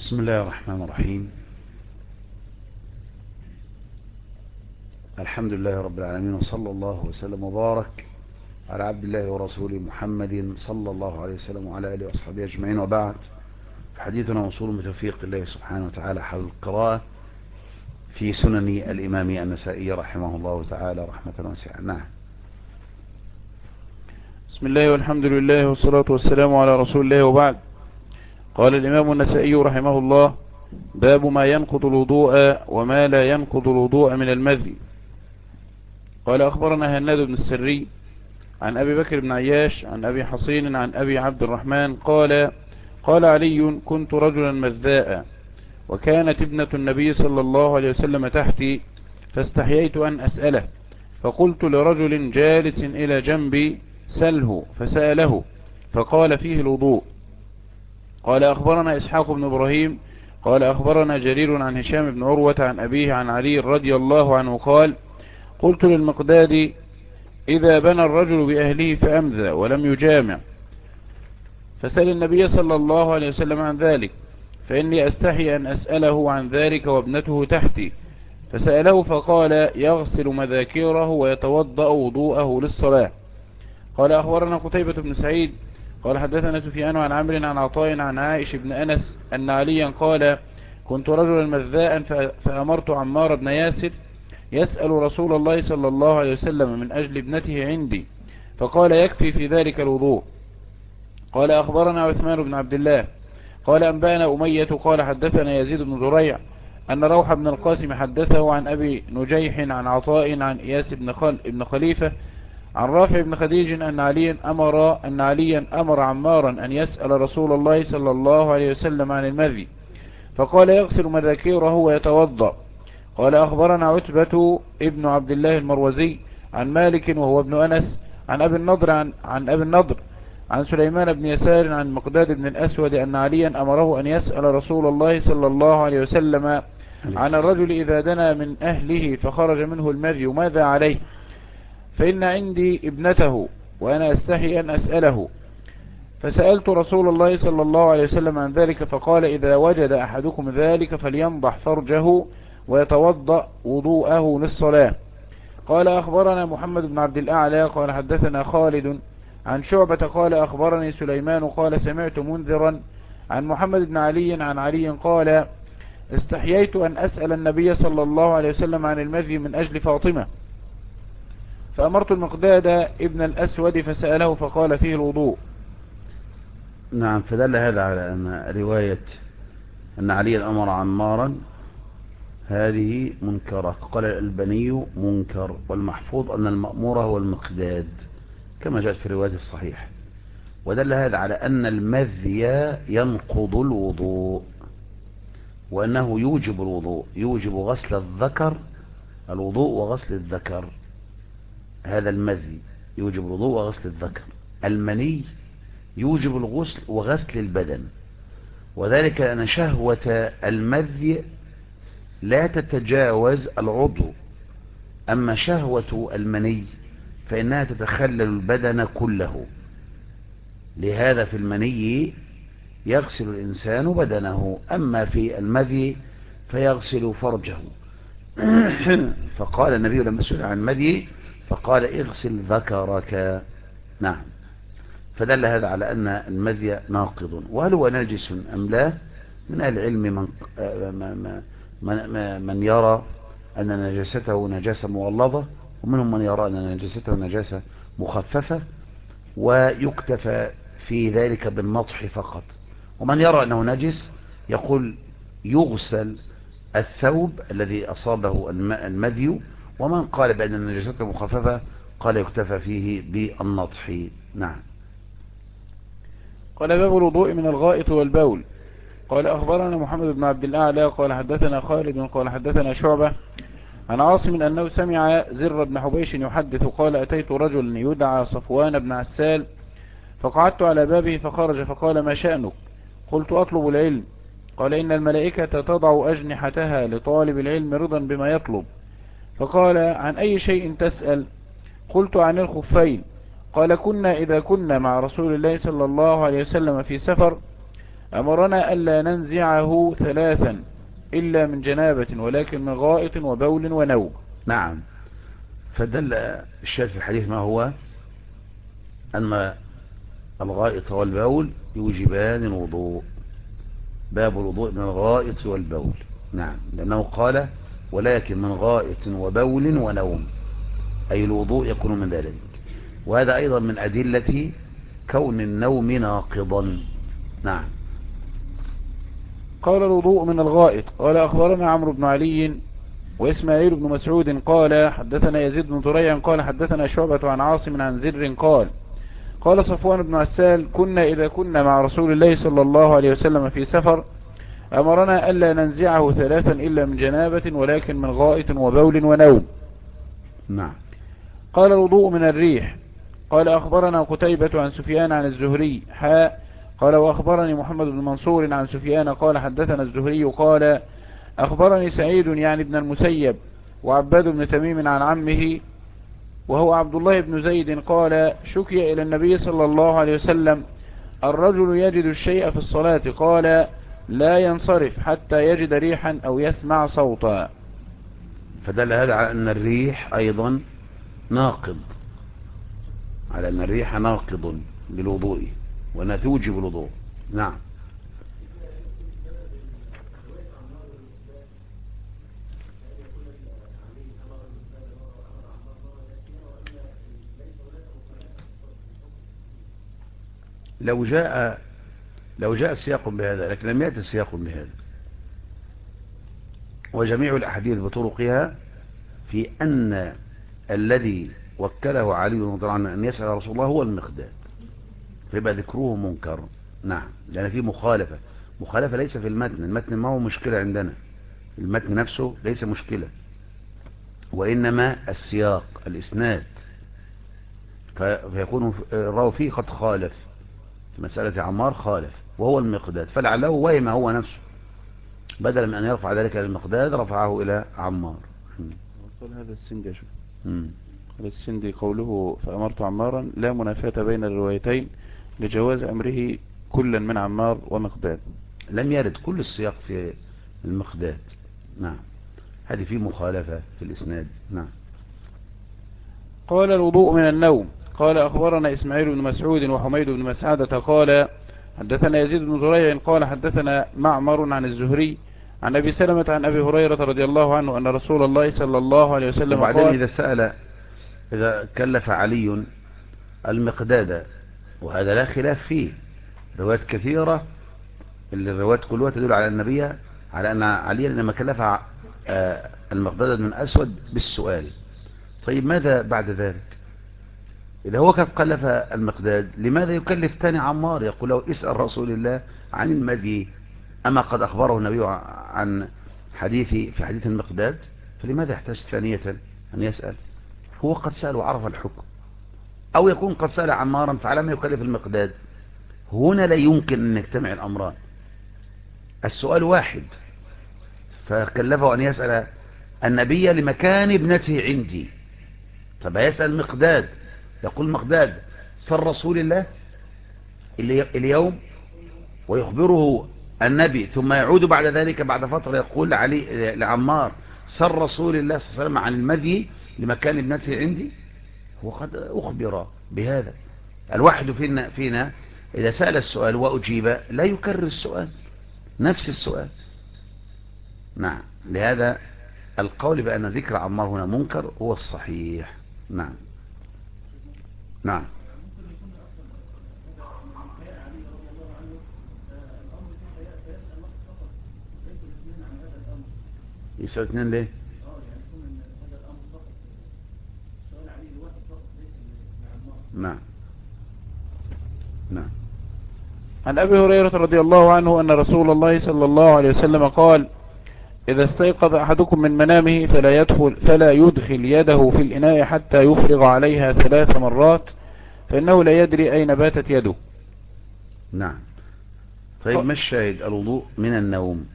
بسم الله الرحمن الرحيم. الحمد لله رب العالمين، وصلى الله وسلم وبارك على عبد الله ورسوله محمد صلى الله عليه وسلم وعلى آله وأصحابه أجمعين، وبعد. حديثنا موصول بتوفيق الله سبحانه وتعالى حول القراءة في سنن الإمام النسائي رحمه الله تعالى رحمة واسعة. نعم. بسم الله والحمد لله والصلاة والسلام على رسول الله، وبعد. قال الإمام النسائي رحمه الله: باب ما ينقض الوضوء وما لا ينقض الوضوء من المذي. قال أخبرنا هناد بن السري عن أبي بكر بن عياش عن أبي حصين عن أبي عبد الرحمن قال علي: كنت رجلا مذاء، وكانت ابنة النبي صلى الله عليه وسلم تحتي، فاستحييت أن أسأله، فقلت لرجل جالس إلى جنبي: سله. فسأله فقال: فيه الوضوء. قال أخبرنا إسحاق بن إبراهيم قال أخبرنا جرير عن هشام بن عروة عن أبيه عن علي رضي الله عنه قال: قلت للمقداد: إذا بنى الرجل بأهله فأمذى ولم يجامع، فسأل النبي صلى الله عليه وسلم عن ذلك، فإني أستحي أن أسأله عن ذلك وابنته تحتي. فسأله فقال: يغسل مذاكيره ويتوضأ وضوءه للصلاة. قال أخبرنا قتيبة بن سعيد قال حدثنا سفيان عن عمرو عن عطاء عن عائش بن أنس أن عليا قال: كنت رجلا مذاء، فأمرت عمار بن ياسر يسأل رسول الله صلى الله عليه وسلم من أجل ابنته عندي، فقال: يكفي في ذلك الوضوء. قال أخبرنا عثمان بن عبد الله قال أنبأنا أمية قال حدثنا يزيد بن زريع أن روح بن القاسم حدثه عن أبي نجيح عن عطاء عن إياس بن خليفة عن رافع بن خديج أن عليا أمر عمارا أن يسأل رسول الله صلى الله عليه وسلم عن المذي، فقال: يغسل مذاكيره ويتوضأ. قال أخبرنا عتبة ابن عبد الله المروزي عن مالك وهو ابن أنس عن أبي النضر عن سليمان بن يسار عن مقداد بن الأسود أن عليا أمره أن يسأل رسول الله صلى الله عليه وسلم عن الرجل إذا دنا من أهله فخرج منه المذي ماذا عليه، فإن عندي ابنته وأنا أستحي أن أسأله. فسألت رسول الله صلى الله عليه وسلم عن ذلك، فقال: إذا وجد أحدكم ذلك فلينضح فرجه ويتوضأ وضوءه للصلاة. قال أخبرنا محمد بن عبد الأعلى قال حدثنا خالد عن شعبة قال أخبرني سليمان قال سمعت منذرا عن محمد بن علي عن علي قال: استحييت أن أسأل النبي صلى الله عليه وسلم عن المذي من أجل فاطمة، فأمرت المقداد ابن الأسود فسأله فقال: فيه الوضوء. نعم. فدل هذا على أن رواية أن علي أمر عمارا هذه منكرة. قال الألباني منكر، والمحفوظ أن المأمور هو المقداد كما جاءت في الرواية الصحيح. ودل هذا على أن المذي ينقض الوضوء، وأنه يوجب الوضوء، يوجب غسل الذكر، الوضوء وغسل الذكر. هذا المذي يوجب الوضوء وغسل الذكر. المني يوجب الغسل وغسل البدن، وذلك أن شهوة المذي لا تتجاوز العضو، أما شهوة المني فإنها تتخلل البدن كله. لهذا في المني يغسل الإنسان بدنه، أما في المذي فيغسل فرجه. فقال النبي لما سئل عن المذي فقال: اغسل ذكرك. نعم. فدل هذا على أن المذي ناقض. وهل هو نجس أم لا؟ من أهل العلم من يرى أن نجاسته نجاسة مغلظة، ومنهم من يرى أن نجاسته نجاسة مخففة، ويكتفى في ذلك بالنطح فقط. ومن يرى أنه نجس يقول يغسل الثوب الذي أصابه المذي، ومن قال بأن النجاسة مخففة قال يكتفى فيه بالنطح. نعم. قال: باب الوضوء من الغائط والبول. قال أخبرنا محمد بن عبد الأعلى قال حدثنا خالد قال حدثنا شعبة عن عاصم أنه سمع زر بن حبيش يحدث قال: أتيت رجل يدعى صفوان بن عسال، فقعدت على بابه فخرج فقال: ما شأنك؟ قلت: أطلب العلم. قال: إن الملائكة تضع أجنحتها لطالب العلم رضا بما يطلب. فقال: عن أي شيء تسأل؟ قلت: عن الخفين. قال: كنا إذا كنا مع رسول الله صلى الله عليه وسلم في سفر أمرنا ألا ننزعه ثلاثا إلا من جنابة ولكن من غائط وبول ونوم. نعم. فدل الشاهد في الحديث ما هو أن الغائط والبول يوجبان الوضوء. باب الوضوء من الغائط والبول. نعم، لأنه قال ولكن من غائط وبول ونوم، أي الوضوء يكون من ذلك. وهذا أيضا من أدلة كون النوم ناقضا. نعم. قال الوضوء من الغائط. قال أخبرنا عمرو بن علي وإسماعيل بن مسعود قال حدثنا يزيد بن زريع قال حدثنا شعبة عن عاصم عن زر قال قال صفوان بن عسال كنا إذا كنا مع رسول الله صلى الله عليه وسلم في سفر أمرنا ألا ننزعه ثلاثا إلا من جنابة ولكن من غائط وبول ونوم. نعم. قال الوضوء من الريح. قال أخبرنا قتيبة عن سفيان عن الزهري قال وأخبرني محمد بن منصور عن سفيان قال حدثنا الزهري قال أخبرني سعيد يعني ابن المسيب وعباد بن تميم عن عمه وهو عبد الله بن زيد قال شكي إلى النبي صلى الله عليه وسلم الرجل يجد الشيء في الصلاة قال لا ينصرف حتى يجد ريحا أو يسمع صوتا. فدل هذا على أن الريح أيضا ناقض، على أن الريح ناقض للوضوء وأنها توجب الوضوء. نعم. لو جاء سياق بهذا، لكن لم يأتي سياق بهذا. وجميع الأحاديث بطرقها في أن الذي وكله علي رضي الله عنه أن يسأل رسول الله هو المقداد، فيبقى ذكره منكر. نعم، لأن في مخالفة ليس في المتن ما هو مشكلة عندنا، المتن نفسه ليس مشكلة، وإنما السياق الإسناد، فيكون الراوي فيه قد خالف في مسألة عمار، خالف وهو المقداد، فلعله وهم هو نفسه بدلا من أن يرفع ذلك للمقداد رفعه إلى عمار. قال هذا السندي شو قال السندي قوله فأمرت عمارا لا منافاة بين الروايتين لجواز أمره كلا من عمار ومقداد. لم يرد كل السياق في المقداد. نعم، هذه في مخالفة في الإسناد. نعم. قال الوضوء من النوم. قال أخبرنا إسماعيل بن مسعود وحميد بن مسعدة قال حدثنا يزيد بن زريع قال حدثنا معمر عن الزهري عن أبي سلمة عن أبي هريرة رضي الله عنه أن رسول الله صلى الله عليه وسلم وبعدين قال إذا كلف علي المقداد، وهذا لا خلاف فيه، روايات كثيرة، الروايات كلها تدل على النبي على أن علي لما كلف المقداد من أسود بالسؤال. طيب ماذا بعد ذلك؟ إذا هو قد كلف المقداد لماذا يكلف ثاني عمار يقول له اسأل رسول الله عن المدي؟ أما قد أخبره النبي عن في حديث المقداد، فلماذا يحتاج ثانية أن يسأل؟ هو قد سأل وعرف الحكم، أو يكون قد سأل عمارا فعلى ما يكلف المقداد. هنا لا يمكن أن يجتمع الأمران، السؤال واحد، فكلفه أن يسأل النبي لمكان ابنته عندي، طب يسأل مقداد، يقول مقداد صر رسول الله اليوم ويخبره النبي، ثم يعود بعد ذلك بعد فترة يقول لعمار صر رسول الله صلى الله عليه وسلم عن المدي لمكان ابنته عندي. هو قد أخبر بهذا. الواحد فينا إذا سأل السؤال وأجيب لا يكرر السؤال، نفس السؤال. نعم، لهذا القول بأن ذكر عمار هنا منكر هو الصحيح. نعم. نعم. يسأل اثنين ليه؟ نعم. نعم. عن أبي هريرة رضي الله عنه أن رسول الله صلى الله عليه وسلم قال إذا استيقظ أحدكم من منامه فلا يدخل يده في الإناء حتى يفرغ عليها 3 مرات فإنه لا يدري أين باتت يده. نعم. طيب ما الشاهد؟ الوضوء من النوم.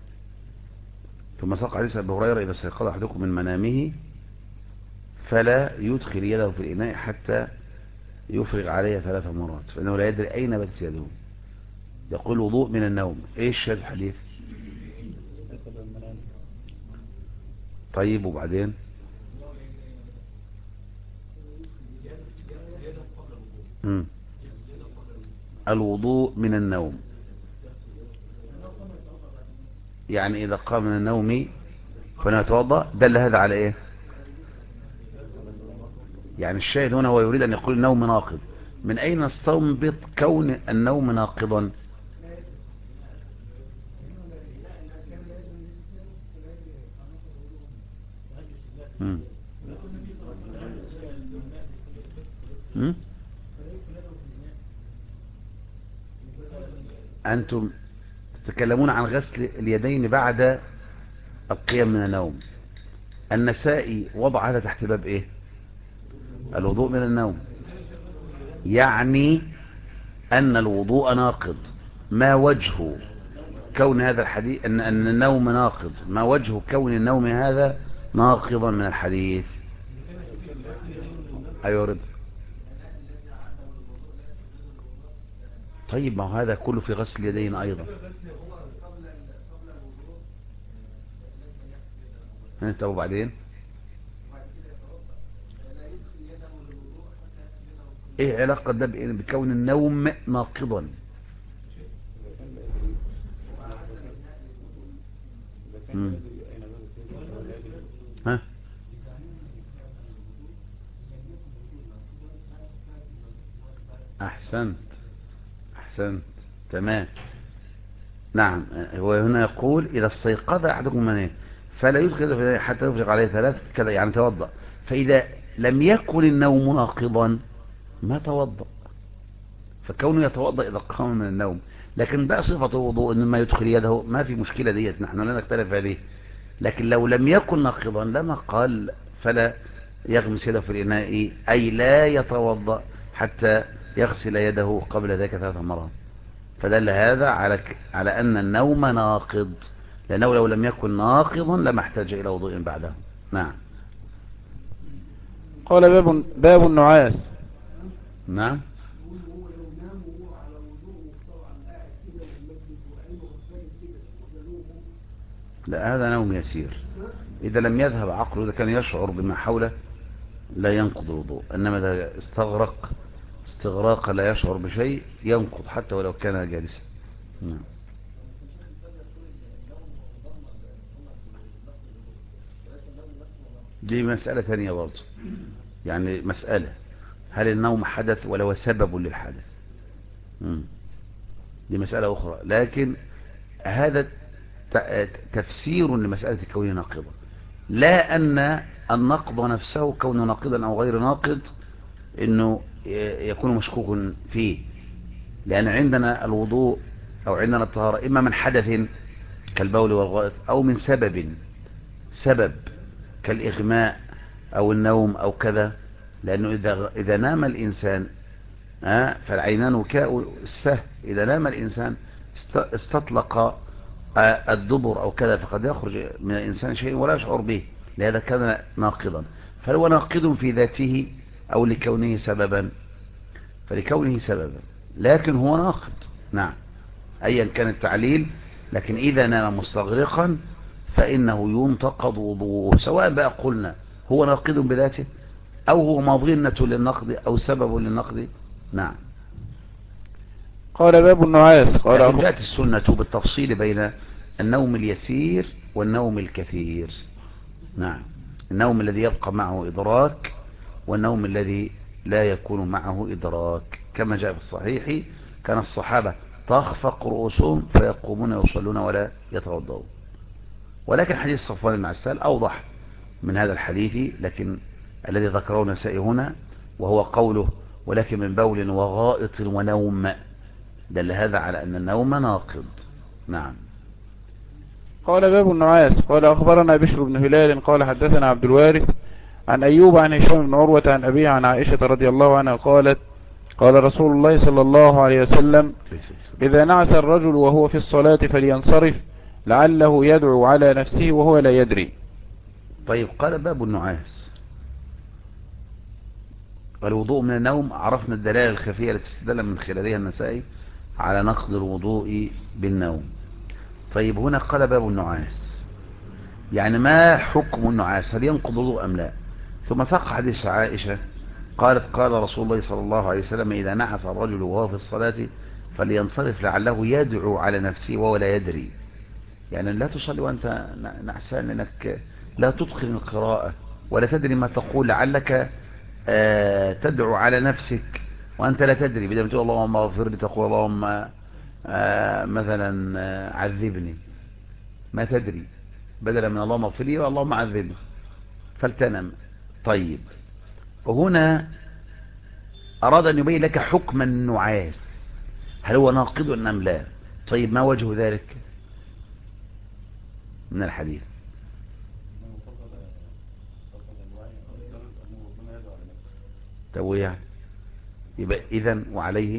ثم ساق حديث أبي هريرة إذا استيقظ أحدكم من منامه فلا يدخل يده في الإناء حتى يفرغ عليها 3 مرات فإنه لا يدري أين باتت يده. يقول وضوء من النوم. ايش هذا الحديث؟ طيب وبعدين؟ مم. الوضوء من النوم، يعني إذا قام من النوم فلا يتوضأ. دل هذا على إيه؟ يعني الشاهد هنا هو يريد أن يقول النوم ناقض. من أين نستنبط كون النوم ناقضا؟ مم. مم. أنتم تتكلمون عن غسل اليدين بعد القيام من النوم. النسائي وضع هذا تحت باب إيه؟ الوضوء من النوم، يعني أن الوضوء ناقض. ما وجه كون هذا الحديث أن النوم ناقض؟ ما وجه كون النوم هذا ناقضا من الحديث؟ أيوة رضا. طيب ما هو هذا كله في غسل اليدين أيضا. انت وبعدين ايه علاقة ده بكون النوم ناقضا؟ مم. ها احسنت، احسنت، تمام. نعم، هو هنا يقول اذا استيقظ احدكم من النوم فلا يدخل حتى يفرغ عليه ثلاث كذا، يعني توضأ. فاذا لم يكن النوم ناقضا ما توضأ، فكونه يتوضأ إذا قام من النوم. لكن بقى صفة الوضوء إن ما يدخل يده ما في مشكلة ديت، نحن لا نختلف عليه. لكن لو لم يكن ناقضا لما قال فلا يغمس يده في الإناء، أي لا يتوضأ حتى يغسل يده قبل ذلك 3 مرات. فدل هذا على أن النوم ناقض، لأنه لو لم يكن ناقضا لما احتاج إلى وضوء بعده. نعم. قال باب النعاس. نعم. لا، هذا نوم يسير إذا لم يذهب عقله، إذا كان يشعر بما حوله لا ينقض الوضوء. إنما إذا استغرق استغراق لا يشعر بشيء ينقض حتى ولو كان جالسا. نعم. دي مسألة ثانية برضه، يعني مسألة هل النوم حدث ولا هو سبب للحدث. مم. دي مسألة أخرى، لكن هذا تفسير لمسألة كونه ناقضا، لا أن النقض نفسه كونه ناقضا أو غير ناقض إنه يكون مشكوك فيه. لأن عندنا الوضوء أو عندنا الطهارة إما من حدث كالبول والغائط، أو من سبب كالإغماء أو النوم أو كذا. لأنه إذا نام الإنسان فالعينان وكاء السهل، إذا نام الإنسان استطلق الدبر أو كذا، فقد يخرج من الإنسان شيء ولا يشعر به، لهذا كان ناقضا. فهو ناقض في ذاته أو لكونه سببا؟ فلكونه سببا، لكن هو ناقض. نعم، أيا كان التعليل. لكن إذا نام مستغرقا فإنه ينتقض وضوءه، سواء بقى قلنا هو ناقض بذاته أو هو مظنة للنقض أو سبب للنقض. نعم. قال باب النعاس. لكن جاءت السنة بالتفصيل بين النوم اليسير والنوم الكثير. نعم، النوم الذي يبقى معه إدراك والنوم الذي لا يكون معه إدراك، كما جاء في الصحيح كان الصحابة تخفق رؤوسهم فيقومون يصلون ولا يتوضؤون. ولكن حديث صفوان بن عسال أوضح من هذا الحديث، لكن الذي ذكره النسائي هنا وهو قوله ولكن من بول وغائط ونوم، دل هذا على أن النوم ناقض. نعم. قال باب النعاس. قال أخبرنا بشر بن هلال قال حدثنا عبد الوارث عن أيوب عن هشام بن عروة عن أبيه عن عائشة رضي الله عنها قالت قال رسول الله صلى الله عليه وسلم إذا نعس الرجل وهو في الصلاة فلينصرف لعله يدعو على نفسه وهو لا يدري. طيب، قال باب النعاس. الوضوء من النوم، عرفنا الدلالة الخفية التي استدل من خلالها النسائي على نقض الوضوء بالنوم. طيب هنا قال باب النعاس، يعني ما حكم النعاس؟ هل ينقض الوضوء أم لا؟ ثم ساق حديث عائشة قالت قال رسول الله صلى الله عليه وسلم إذا نعس الرجل وهو في الصلاة فلينصرف لعله يدعو على نفسه وهو لا يدري. يعني لا تصلي وأنت نعسان، لأنك لا تتقن القراءة ولا تدري ما تقول، لعلك تدعو على نفسك وأنت لا تدري. بدل ما تقول اللهم اغفر لي تقول اللهم مثلا عذبني، ما تدري، بدلا من اللهم اغفر لي واللهم عذبني فلتنم. طيب وهنا أراد أن يبين لك حكم النعاس، هل هو ناقض أم لا؟ طيب ما وجه ذلك من الحديث؟ تويع يبقى إذن وعليه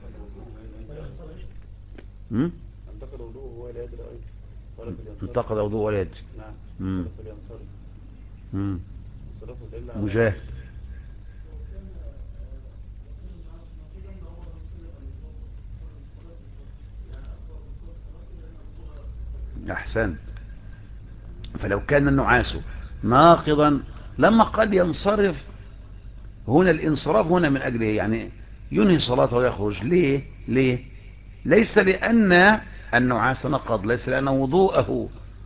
انتقد وضوء ولا يدري. مجاهد أحسن. فلو كان النعاس ناقضا لما قد ينصرف، هنا الانصراف هنا من أجله يعني ينهي صلاته ويخرج. ليه ليس لأن النعاس نقض، ليس لأن وضوءه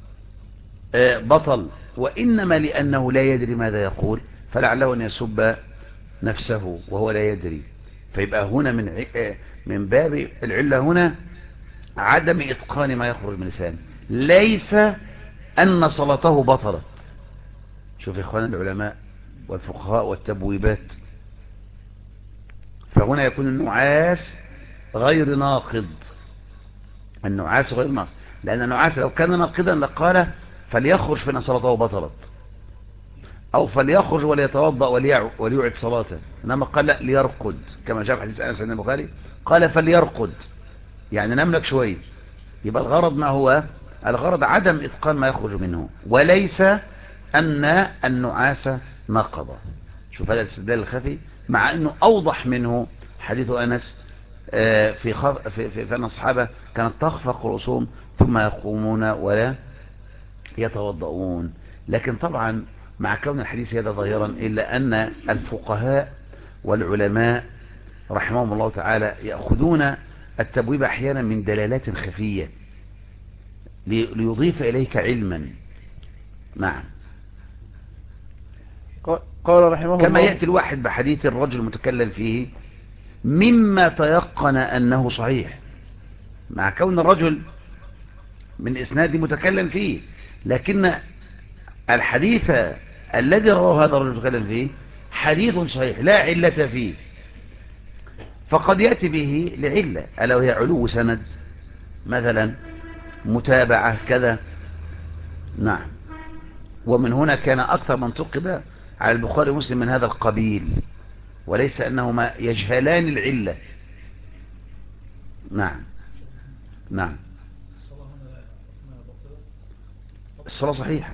بطل، وإنما لأنه لا يدري ماذا يقول، فلعله أن يسب نفسه وهو لا يدري. فيبقى هنا من باب العلة هنا عدم إتقان ما يخرج من لسانه، ليس أن صلاته بطلت. شوف إخوان العلماء والفقهاء والتبويبات، فهنا يكون النعاس غير ناقض. النعاس غير ناقض، لأن النعاس لو كان ناقضا لقال فليخرج فإن صلاته بطلت، أو فليخرج وليتوضأ وليعد صلاته. إنما قال لا، ليرقد، كما جاء في حديث أنس بن البخاري قال فليرقد، يعني نملك شوي. يبقى الغرض ما هو؟ الغرض عدم إتقان ما يخرج منه، وليس أن النعاس نقض. شوف هذا الاستدلال الخفي، مع أنه أوضح منه حديث أنس في أن الصحابة كانت تخفق رؤوسهم ثم يقومون ولا يتوضؤون. لكن طبعا مع كون الحديث هذا ظاهرا، إلا أن الفقهاء والعلماء رحمهم الله تعالى يأخذون التبويب أحيانا من دلالات خفية ليضيف إليك علما. نعم. قال رحمه الله كما يأتي الواحد بحديث الرجل المتكلم فيه مما تيقن أنه صحيح، مع كون الرجل من إسناد متكلم فيه، لكن الحديث الذي رواه هذا الرجل المتكلم فيه حديث صحيح لا علة فيه، فقد يأتي به لعلة، ألا وهي علو سند مثلا، متابعة كذا. نعم. ومن هنا كان أكثر من تقب على البخاري ومسلم من هذا القبيل، وليس أنهما يجهلان العلة. نعم. نعم. الصلاة صحيحة،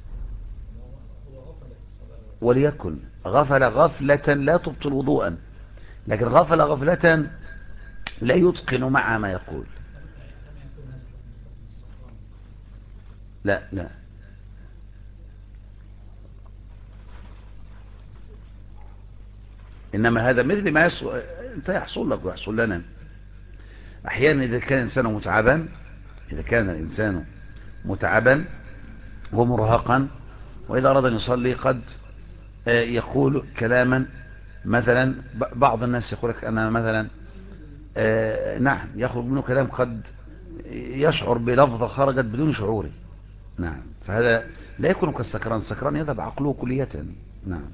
وليكن غفل غفلة لا تبطل وضوءا، لكن غفل غفلة لا يتقن مع ما يقول. لا لا، إنما هذا مثل ما انت يحصل لك ويحصل لنا أحيانا. إذا كان الإنسان متعبا، إذا كان الإنسان متعبا ومرهقا، وإذا أراد أن يصلي قد يقول كلاما، مثلا بعض الناس يقول لك أنا مثلا نعم يخرج منه كلام قد يشعر بلفظة خرجت بدون شعوره. نعم. فهذا لا يكون كالسكران، السكران يذهب عقله كلية. نعم.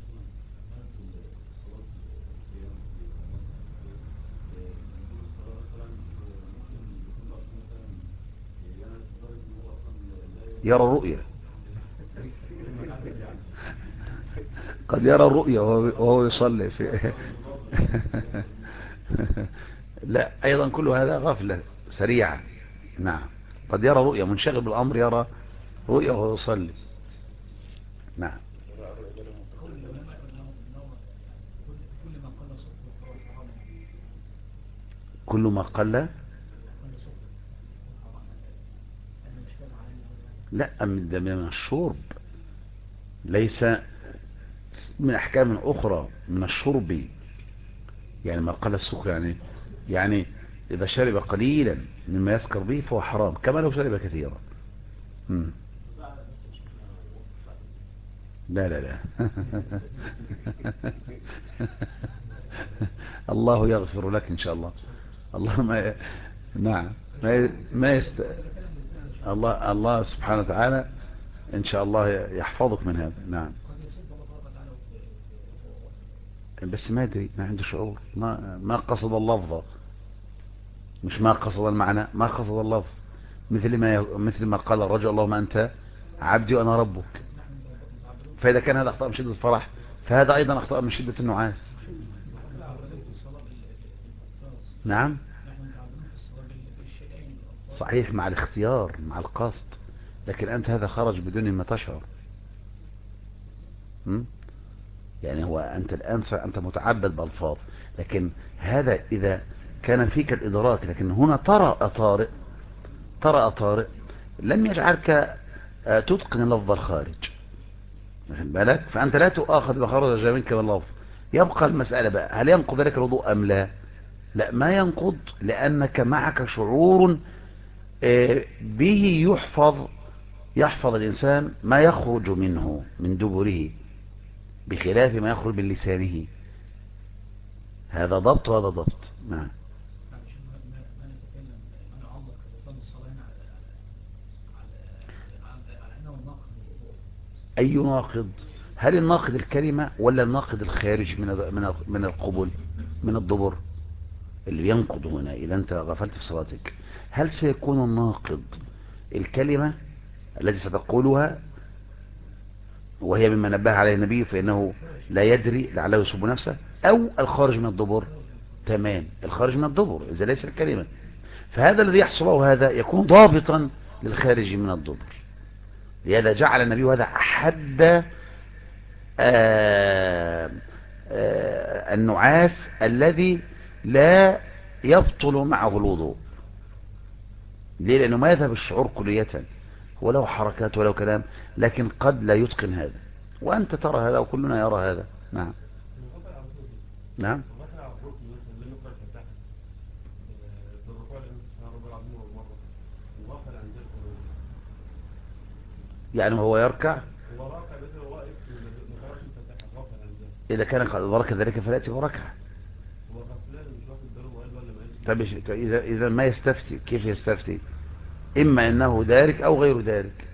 يرى الرؤية، قد يرى الرؤية وهو يصلي في لا، أيضا كل هذا غفلة سريعة. نعم. قد يرى رؤية، منشغل بالأمر يرى رؤية وهو يصلي. نعم. كل ما قل. لا، ده من الشرب، ليس من أحكام أخرى، من الشرب. يعني ما قل السكر، يعني إذا شرب قليلا مما يسكر به فهو حرام، كما لو شرب كثيرا. مم. لا لا لا. الله يغفر لك إن شاء الله. الله ما نعم، ما الله سبحانه وتعالى إن شاء الله يحفظك من هذا. نعم. بس ما أدري، ما عنده شعور، ما قصد اللفظ، مش ما قصد المعنى، ما قصد اللفظ. مثل ما قال الرجل اللهم أنت عبدي وأنا ربك. فإذا كان هذا أخطأ من شدة الفرح، فهذا أيضا أخطأ من شدة النعاس. نعم صحيح، مع الاختيار، مع القصد، لكن أنت هذا خرج بدون ما تشعر. يعني هو أنت الآن أنت متعبد بألفاظ، لكن هذا إذا كان فيك الإدراك، لكن هنا طرأ طارئ لم يجعلك تتقن اللفظ الخارج، واخد بالك؟ فأنت لا تؤاخذ بخرج منك باللفظ. يبقى المسألة بقى، هل ينقض ذلك الوضوء أم لا؟ لا، ما ينقض، لأنك معك شعور به يحفظ الإنسان ما يخرج منه من دبره، بخلاف ما يخرج من لسانه. هذا ضبط وهذا ضبط. نعم. أي ناقض؟ هل الناقض الكلمة ولا الناقض الخارج من القبول، من الدبر اللي ينقض هنا إذا أنت غفلت في صلاتك؟ هل سيكون الناقض الكلمة التي ستقولها وهي مما نبه عليه النبي فإنه لا يدري لعله يصب نفسه، أو الخارج من الدبر؟ تمام، الخارج من الدبر إذا ليس الكلمة. فهذا الذي يحصل له هذا يكون ضابطا للخارج من الدبر. لهذا جعل النبي هذا أحد النعاس الذي لا يبطل معه الوضوء. ليه؟ لأنه ما يذهب الشعور كلية، ولو حركات ولو كلام، لكن قد لا يتقن هذا، وأنت ترى هذا وكلنا يرى هذا. نعم. نعم. يعني هو يركع، إذا كان قد أدرك ذلك فليأتي وركع. طب إذا ما يستفتي، كيف يستفتي؟ إما أنه دارك أو غير دارك.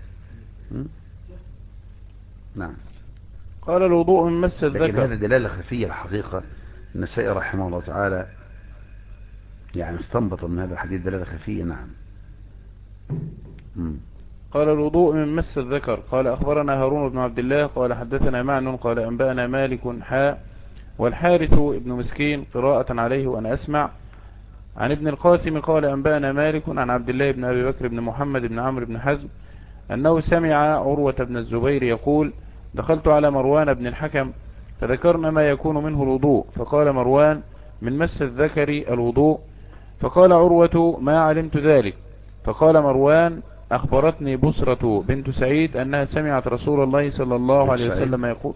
نعم. قال الوضوء من مس لكن الذكر. هذا دلالة خفية الحقيقة. النسائي رحمه الله تعالى يعني استنبط من هذا الحديث دلالة خفية. نعم. قال الوضوء من مس الذكر. قال أخبرنا هارون بن عبد الله قال حدثنا معن قال أنبأنا مالك والحارث ابن مسكين قراءة عليه وأنا أسمع عن ابن القاسم قال أنبأنا مالك عن عبد الله بن أبي بكر بن محمد بن عمرو بن حزم أنه سمع عروة بن الزبير يقول دخلت على مروان بن الحكم فذكرنا ما يكون منه الوضوء، فقال مروان من مس الذكر الوضوء، فقال عروة ما علمت ذلك، فقال مروان أخبرتني بصرة بنت سعيد أنها سمعت رسول الله صلى الله عليه وسلم يقول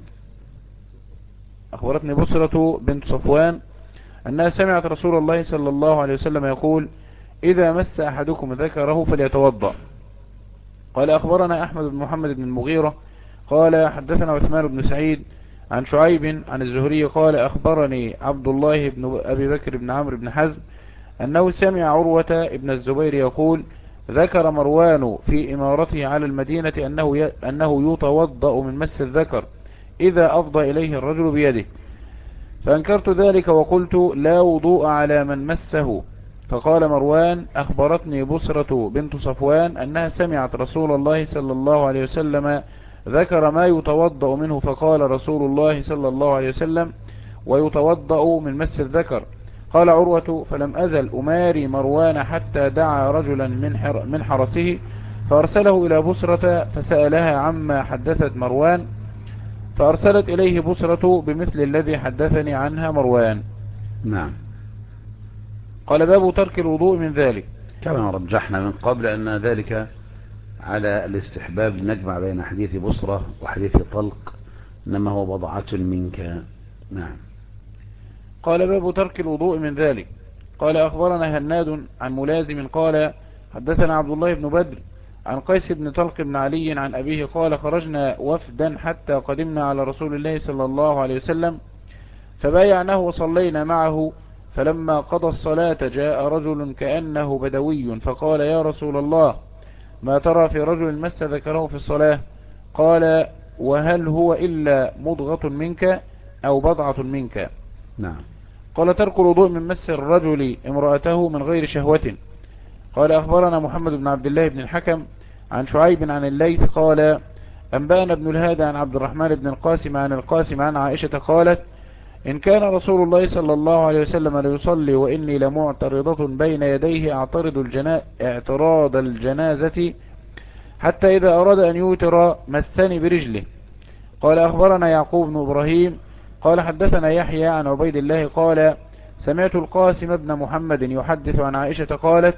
أخبرتني بصرة بنت صفوان أنها سمعت رسول الله صلى الله عليه وسلم يقول إذا مس أحدكم ذكره فليتوضأ. قال أخبرنا أحمد بن محمد بن المغيرة قال حدثنا عثمان بن سعيد عن شعيب عن الزهري قال أخبرني عبد الله بن أبي بكر بن عمرو بن حزم أنه سمع عروة بن الزبير يقول ذكر مروان في إمارته على المدينة أنه يتوضأ من مس الذكر إذا أفضى إليه الرجل بيده، فأنكرت ذلك وقلت لا وضوء على من مسه، فقال مروان أخبرتني بصرة بنت صفوان أنها سمعت رسول الله صلى الله عليه وسلم ذكر ما يتوضأ منه، فقال رسول الله صلى الله عليه وسلم ويتوضأ من مس الذكر. قال عروة فلم أزل أماري مروان حتى دعا رجلا من حرسه فأرسله إلى بصرة فسألها عما حدثت مروان، فأرسلت إليه بصرة بمثل الذي حدثني عنها مروان. نعم. قال باب ترك الوضوء من ذلك. كما رجحنا من قبل أن ذلك على الاستحباب، نجمع بين حديث بصرة وحديث طلق، إنما هو بضعة منك. نعم. قال باب ترك الوضوء من ذلك. قال أخبرنا هناد عن ملازم قال حدثنا عبد الله بن بدر عن قيس بن طلق بن علي عن أبيه قال خرجنا وفدا حتى قدمنا على رسول الله صلى الله عليه وسلم فبايعناه وصلينا معه، فلما قضى الصلاة جاء رجل كأنه بدوي فقال يا رسول الله ما ترى في رجل مس ذكره في الصلاة؟ قال وهل هو إلا مضغة منك أو بضعة منك؟ نعم. قال ترك الوضوء من مس الرجل امرأته من غير شهوة. قال أخبرنا محمد بن عبد الله بن الحكم عن شعيب عن الليث قال أنبأنا ابن الهادى عن عبد الرحمن بن القاسم عن القاسم عن عائشة قالت إن كان رسول الله صلى الله عليه وسلم ليصلي وإني لمعترضة بين يديه اعتراض الجنازة حتى إذا أراد أن يوتر مسني برجله. قال أخبرنا يعقوب بن إبراهيم قال حدثنا يحيى عن عبيد الله قال سمعت القاسم بن محمد يحدث عن عائشة قالت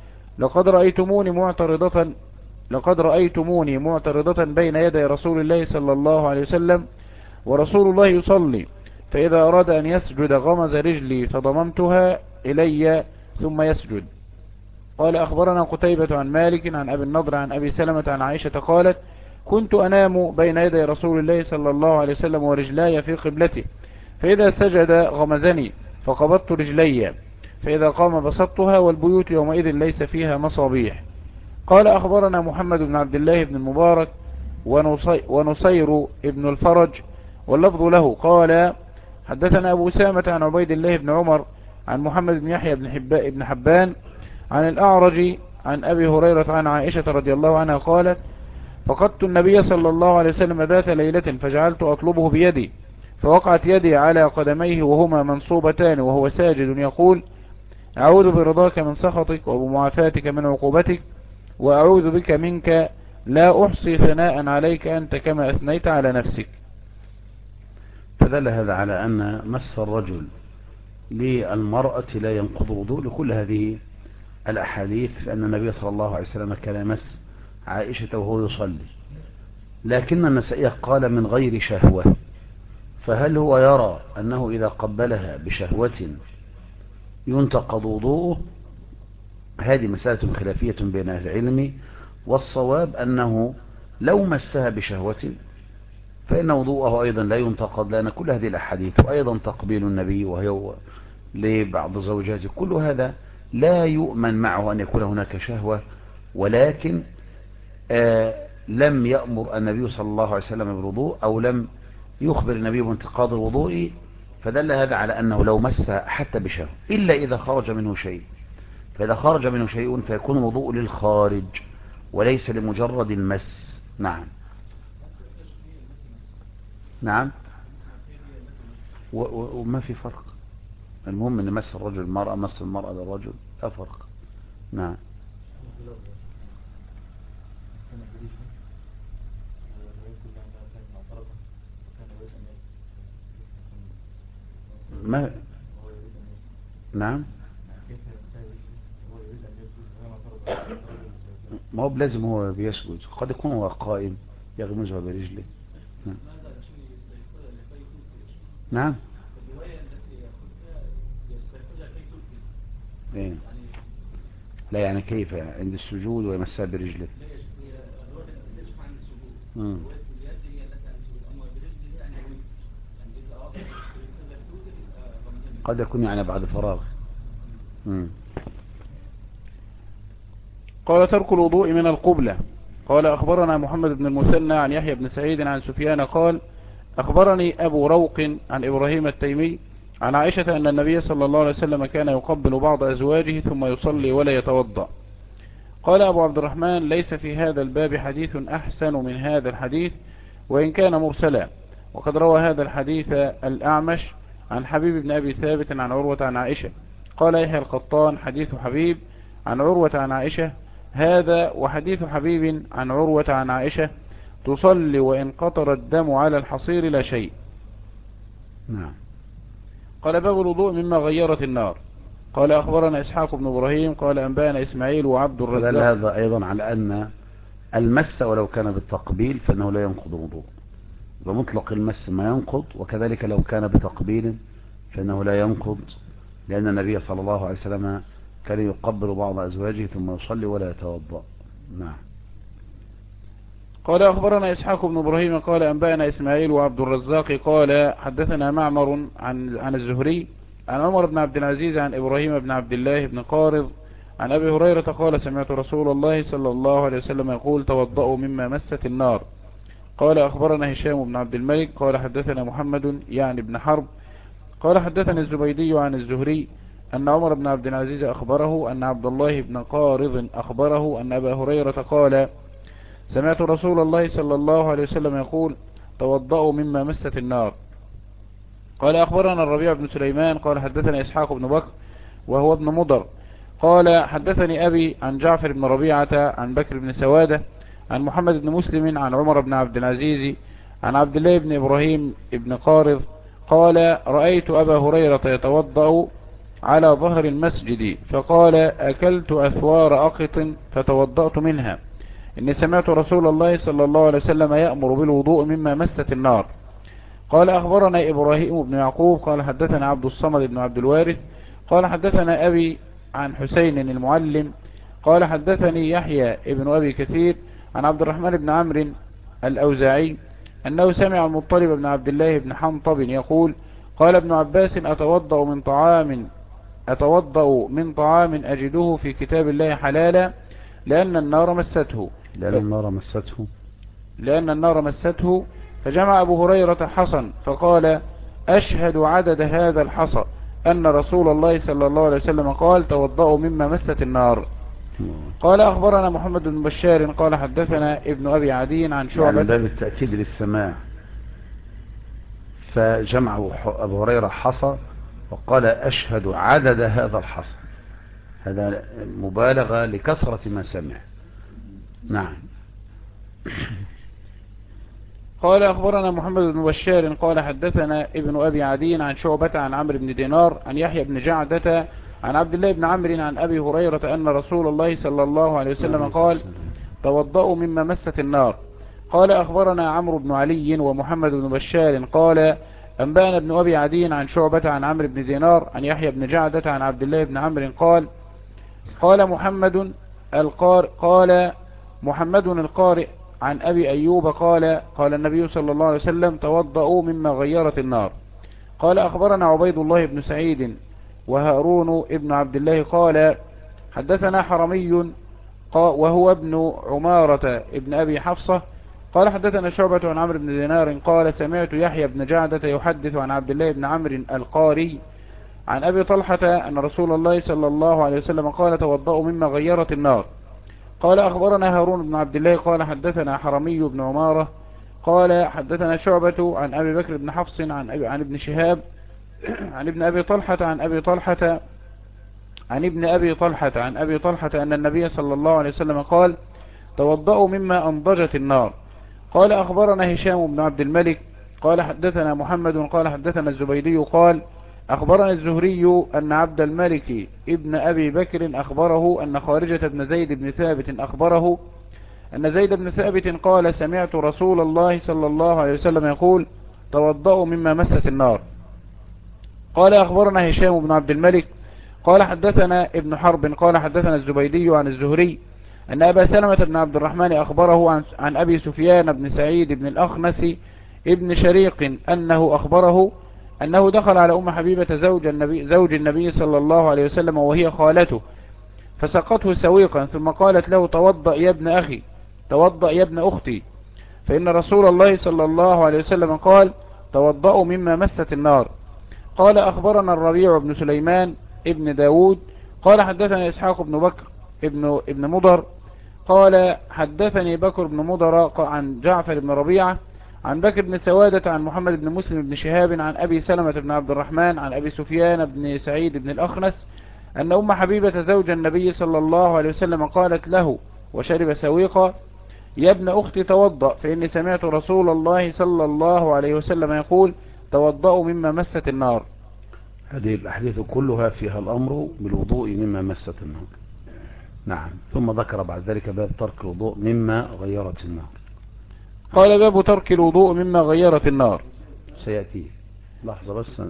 لقد رأيتموني معترضة بين يدي رسول الله صلى الله عليه وسلم ورسول الله يصلي، فإذا أراد أن يسجد غمز رجلي فضممتها إلي ثم يسجد. قال أخبرنا قتيبة عن مالك عن أبي النضر عن أبي سلمة عن عائشة قالت كنت أنام بين يدي رسول الله صلى الله عليه وسلم ورجلاي في قبلته، فإذا سجد غمزني فقبضت رجلي، فإذا قام بسطتها والبيوت يومئذ ليس فيها مصابيح. قال أخبرنا محمد بن عبد الله بن المبارك ونصير ابن الفرج واللفظ له قال حدثنا أبو سامة عن عبيد الله بن عمر عن محمد بن يحيى بن حبان عن الأعرج عن أبي هريرة عن عائشة رضي الله عنها قالت فقدت النبي صلى الله عليه وسلم ذات ليلة فجعلت أطلبه بيدي فوقعت يدي على قدميه وهما منصوبتان وهو ساجد يقول أعوذ برضاك من سخطك وبمعافاتك من عقوبتك وأعوذ بك منك لا أحصي ثناء عليك أنت كما أثنيت على نفسك. فدل هذا على أن مس الرجل للمرأة لا ينقض وضوء لكل هذه الأحاديث، لأن النبي صلى الله عليه وسلم كان يمس عائشة وهو يصلي، لكن النسائي قال من غير شهوة، فهل هو يرى أنه إذا قبلها بشهوة ينتقض وضوءه؟ هذه مسألة خلافية بين أهل العلم، والصواب أنه لو مسها بشهوة فإن وضوءه أيضا لا ينتقض، لأن كل هذه الأحاديث وأيضا تقبيل النبي وهو لبعض زوجاته كل هذا لا يؤمن معه أن يكون هناك شهوة، ولكن لم يأمر النبي صلى الله عليه وسلم بالوضوء أو لم يخبر النبي بانتقاض الوضوء، فدل هذا على أنه لو مسها حتى بشهوة إلا إذا خرج منه شيء، فإذا خرج منه شيء فيكون الوضوء للخارج وليس لمجرد المس. نعم. نعم. وما في فرق، المهم ان مس الرجل المرأة مس المرأة للرجل لا فرق. نعم. ما نعم ما هو بلازم هو بيسجد، قد يكون هو قائم يغمزها برجله. نعم. نعم. إيه؟ لا يعني كيف عند السجود ويمسها برجله؟ قد يكون يعني بعد فراغ. قال ترك الوضوء من القبلة. قال أخبرنا محمد بن المثنى عن يحيى بن سعيد عن سفيان قال أخبرني أبو روق عن إبراهيم التيمي عن عائشة أن النبي صلى الله عليه وسلم كان يقبل بعض أزواجه ثم يصلي ولا يتوضأ. قال أبو عبد الرحمن ليس في هذا الباب حديث أحسن من هذا الحديث وإن كان مرسلا، وقد روى هذا الحديث الأعمش عن حبيب بن أبي ثابت عن عروة عن عائشة. قال يحيى القطان حديث حبيب عن عروة عن عائشة هذا وحديث حبيب عن عروة عن عائشة تصلي وإن قطر الدم على الحصير لا شيء. نعم. قال باب الوضوء مما غيرت النار. قال أخبرنا إسحاق بن إبراهيم قال أنبأنا إسماعيل وعبد فدل الرزاق. هذا أيضا على أن المس ولو كان بالتقبيل فإنه لا ينقض وضوء، بمطلق المس ما ينقض، وكذلك لو كان بتقبيل فإنه لا ينقض، لأن النبي صلى الله عليه وسلم كان يقبل بعض أزواجه ثم يصلي ولا يتوضأ. نعم. قال أخبرنا إسحاق بن إبراهيم قال أنبأنا إسماعيل وعبد الرزاق قال حدثنا معمر عن الزهري عن عمر بن عبد العزيز عن إبراهيم بن عبد الله بن قارض عن أبي هريرة قال سمعت رسول الله صلى الله عليه وسلم يقول توضأوا مما مست النار. قال أخبرنا هشام بن عبد الملك قال حدثنا محمد يعني بن حرب قال حدثني الزبيدي عن الزهري أن عمر بن عبد العزيز أخبره أن عبد الله بن قارض أخبره أن أبا هريرة قال سمعت رسول الله صلى الله عليه وسلم يقول توضأوا مما مست النار. قال أخبرنا الربيع بن سليمان قال حدثنا إسحاق بن بكر وهو ابن مضر قال حدثني أبي عن جعفر بن ربيعة عن بكر بن سوادة عن محمد بن مسلم عن عمر بن عبد العزيز عن عبد الله بن إبراهيم بن قارض قال رأيت أبا هريرة يتوضأ على ظهر المسجد فقال أكلت أثوار أقط فتوضأت منها إني سمعت رسول الله صلى الله عليه وسلم يأمر بالوضوء مما مست النار. قال أخبرنا إبراهيم بن يعقوب قال حدثنا عبد الصمد بن عبد الوارث قال حدثنا أبي عن حسين المعلم قال حدثني يحيى ابن أبي كثير عن عبد الرحمن بن عمرو الأوزاعي أنه سمع المطلب بن عبد الله بن حنطب يقول قال ابن عباس أتوضأ من طعام أجده في كتاب الله حلالا لأن النار مسته فجمع أبو هريرة حصا فقال أشهد عدد هذا الحصى أن رسول الله صلى الله عليه وسلم قال توضأوا مما مست النار. قال أخبرنا محمد بن بشار قال حدثنا ابن أبي عدي عن شعبة يعني باب التأكيد للسماع، فجمع أبو هريرة حصى وقال أشهد عدد هذا الحصى، هذا مبالغة لكثرة ما سمع. نعم. قال أخبرنا محمد بن بشار قال حدثنا ابن أبي عدي عن شعبة عن عمرو بن دينار عن يحيى بن جعدة عن عبد الله بن عمرو عن أبي هريرة أن رسول الله صلى الله عليه وسلم قال توضأوا مما مست النار. قال أخبرنا عمرو بن علي ومحمد بن بشار قال أنبأنا ابن أبي عدي عن شعبة عن عمرو بن دينار عن يحيى بن جعدة عن عبد الله بن عمرو قال محمد القارئ عن أبي أيوب قال النبي صلى الله عليه وسلم توضأوا مما غيرت النار. قال أخبرنا عبيد الله بن سعيد وهارون ابن عبد الله قال حدثنا حرمي وهو ابن عمارة ابن أبي حفصة قال حدثنا شعبة عن عمرو بن دينار قال سمعت يحيى بن جعدة يحدث عن عبد الله بن عمرو القاري عن أبي طلحة أن رسول الله صلى الله عليه وسلم قال توضأوا مما غيرت النار. قال أخبرنا هارون بن عبد الله قال حدثنا حرمي بن عمارة قال حدثنا شعبة عن أبي بكر بن حفص عن ابن شهاب عن ابن أبي طلحة عن أبي طلحة أن النبي صلى الله عليه وسلم قال توضأوا مما أنضجت النار. قال أخبرنا هشام بن عبد الملك قال حدثنا محمد قال حدثنا الزبيدي قال أخبرنا الزهري أن عبد الملك ابن أبي بكر أخبره أن خارجة بن زيد بن ثابت أخبره أن زيد بن ثابت قال سمعت رسول الله صلى الله عليه وسلم يقول توضأوا مما مست النار. قال أخبرنا هشام بن عبد الملك قال حدثنا ابن حرب قال حدثنا الزبيدي عن الزهري أن أبا سلمة بن عبد الرحمن أخبره عن أبي سفيان بن سعيد بن الأخنس ابن شريق أنه أخبره أنه دخل على أم حبيبة زوج النبي صلى الله عليه وسلم وهي خالته فسقته سويقا ثم قالت له توضأ يا ابن أخي توضأ يا ابن أختي فإن رسول الله صلى الله عليه وسلم قال توضأوا مما مست النار. قال أخبرنا الربيع بن سليمان ابن داود قال حدثنا إسحاق بن بكر ابن مضر قال حدثني بكر بن مضر عن جعفر بن ربيعة عن بكر بن سوادة عن محمد بن مسلم بن شهاب عن أبي سلمة بن عبد الرحمن عن أبي سفيان بن سعيد بن الأخنس أن أم حبيبة زوج النبي صلى الله عليه وسلم قالت له وشرب سويقا يا ابن أختي توضأ فإني سمعت رسول الله صلى الله عليه وسلم يقول توضأوا مما مست النار. هذه الأحاديث كلها فيها الأمر بالوضوء مما مست النار. نعم. ثم ذكر بعد ذلك باب ترك الوضوء مما غيرت النار. قال باب ترك الوضوء مما غيرت النار. سيأتي لحظة بس.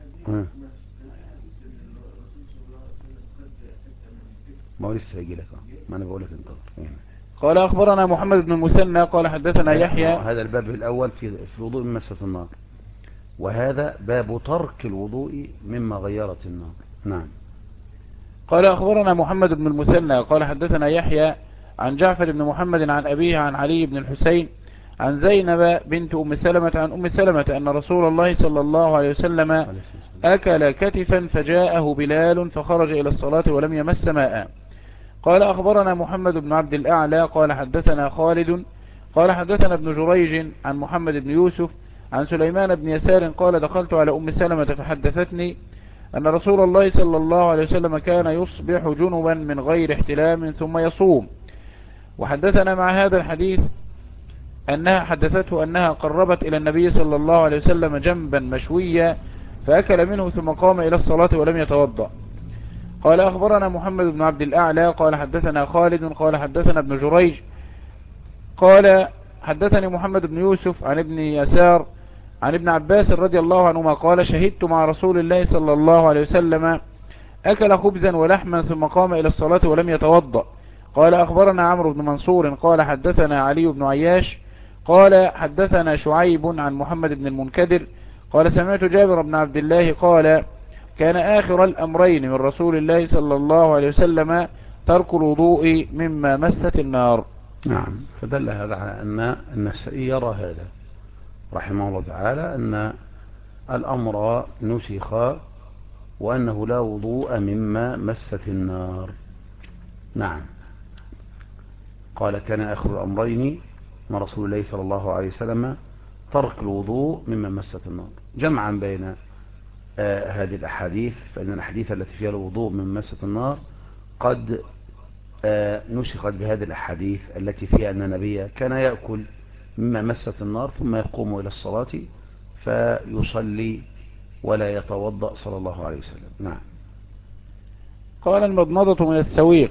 ما هو لسه هيجي لك، ما أنا بقول لك انتظر. قال أخبرنا محمد بن المثنى قال حدثنا يحيى. هذا الباب الأول في الوضوء مما مست النار، وهذا باب ترك الوضوء مما غيرت النار. نعم. قال أخبرنا محمد بن المثنى قال حدثنا يحيى عن جعفر بن محمد عن أبيه عن علي بن الحسين عن زينب بنت أم سلمة عن أم سلمة أن رسول الله صلى الله عليه وسلم أكل كتفا فجاءه بلال فخرج إلى الصلاة ولم يمس ماء. قال أخبرنا محمد بن عبد الأعلى قال حدثنا خالد قال حدثنا ابن جريج عن محمد بن يوسف عن سليمان بن يسار قال دخلت على أم سلمة فحدثتني أن رسول الله صلى الله عليه وسلم كان يصبح جنبا من غير احتلام ثم يصوم. وحدثنا مع هذا الحديث أنها حدثته أنها قربت إلى النبي صلى الله عليه وسلم جنبا مشويا فأكل منه ثم قام إلى الصلاة ولم يتوضأ. قال أخبرنا محمد بن عبد الأعلى قال حدثنا خالد قال حدثنا ابن جريج قال حدثني محمد بن يوسف عن ابن يسار عن ابن عباس رضي الله عنهما قال شهدت مع رسول الله صلى الله عليه وسلم أكل خبزا ولحما ثم قام إلى الصلاة ولم يتوضأ. قال أخبرنا عمرو بن منصور قال حدثنا علي بن عياش قال حدثنا شعيب عن محمد بن المنكدر قال سمعت جابر بن عبد الله قال كان آخر الأمرين من رسول الله صلى الله عليه وسلم ترك الوضوء مما مست النار. نعم. فدل هذا على أن النسائي يرى هذا رحمه الله تعالى أن الأمر نسخ وأنه لا وضوء مما مست النار. نعم. قال كان آخر الأمرين من رسول الله صلى الله عليه وسلم ترك الوضوء مما مست النار، جمعا بين هذه الأحاديث، فإن الأحاديث التي فيها الوضوء مما مست النار قد نسخت بهذه الأحاديث التي فيها أن النبي كان يأكل مما مست النار ثم يقوم إلى الصلاة فيصلي ولا يتوضأ صلى الله عليه وسلم. نعم. قال المضمضة من السويق.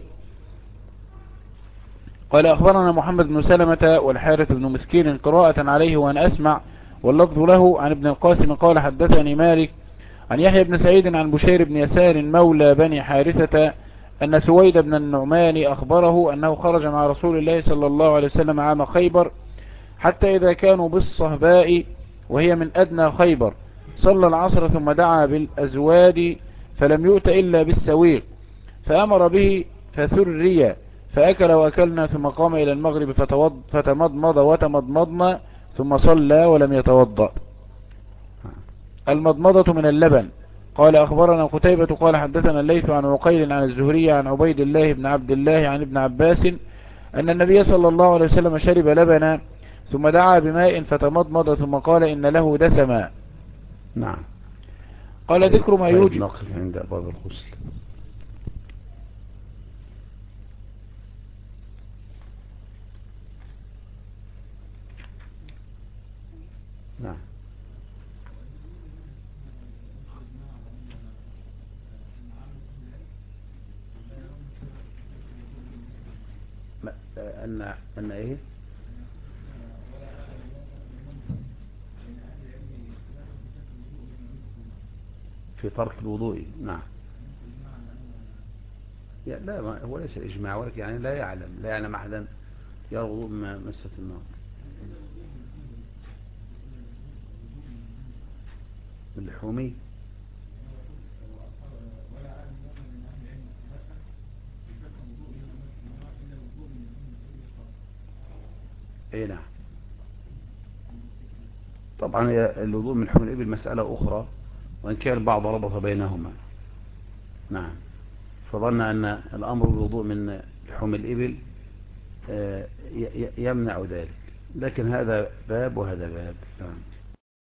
قال أخبرنا محمد بن سلمة والحارث بن مسكين قراءة عليه وأن أسمع واللفظ له عن ابن القاسم قال حدثني مالك عن يحيى بن سعيد عن بشير بن يسار مولى بني حارثة أن سويد بن النعمان أخبره أنه خرج مع رسول الله صلى الله عليه وسلم عام خيبر حتى إذا كانوا بالصهباء وهي من أدنى خيبر صلى العصر ثم دعا بالأزواد فلم يؤت إلا بالسويق فأمر به فثري فأكل وأكلنا ثم قام إلى المغرب فتمضمض وتمضمضنا ثم صلى ولم يتوضأ. المضمضة من اللبن. قال أخبرنا قتيبة قال حدثنا الليث عن عقيل عن الزهري عن عبيد الله بن عبد الله عن ابن عباس أن النبي صلى الله عليه وسلم شرب لبنا ثم دعا بماء فتمضمض ثم قال إن له دسما. نعم. قال ذكر ما يوجب. نقف عند أبواب الغسل. نعم. أن إيه في ترك الوضوء. نعم. لا هو ليس إجماع ولكن يعني لا يعلم أحدا يرى الوضوء ما مست النار. اللحومي. اي نعم. طبعا الوضوء من لحوم الإبل مسألة أخرى وإن كان البعض ربط بينهما. نعم. فظن أن الأمر بالوضوء من لحوم الإبل يمنع ذلك، لكن هذا باب وهذا باب. نعم.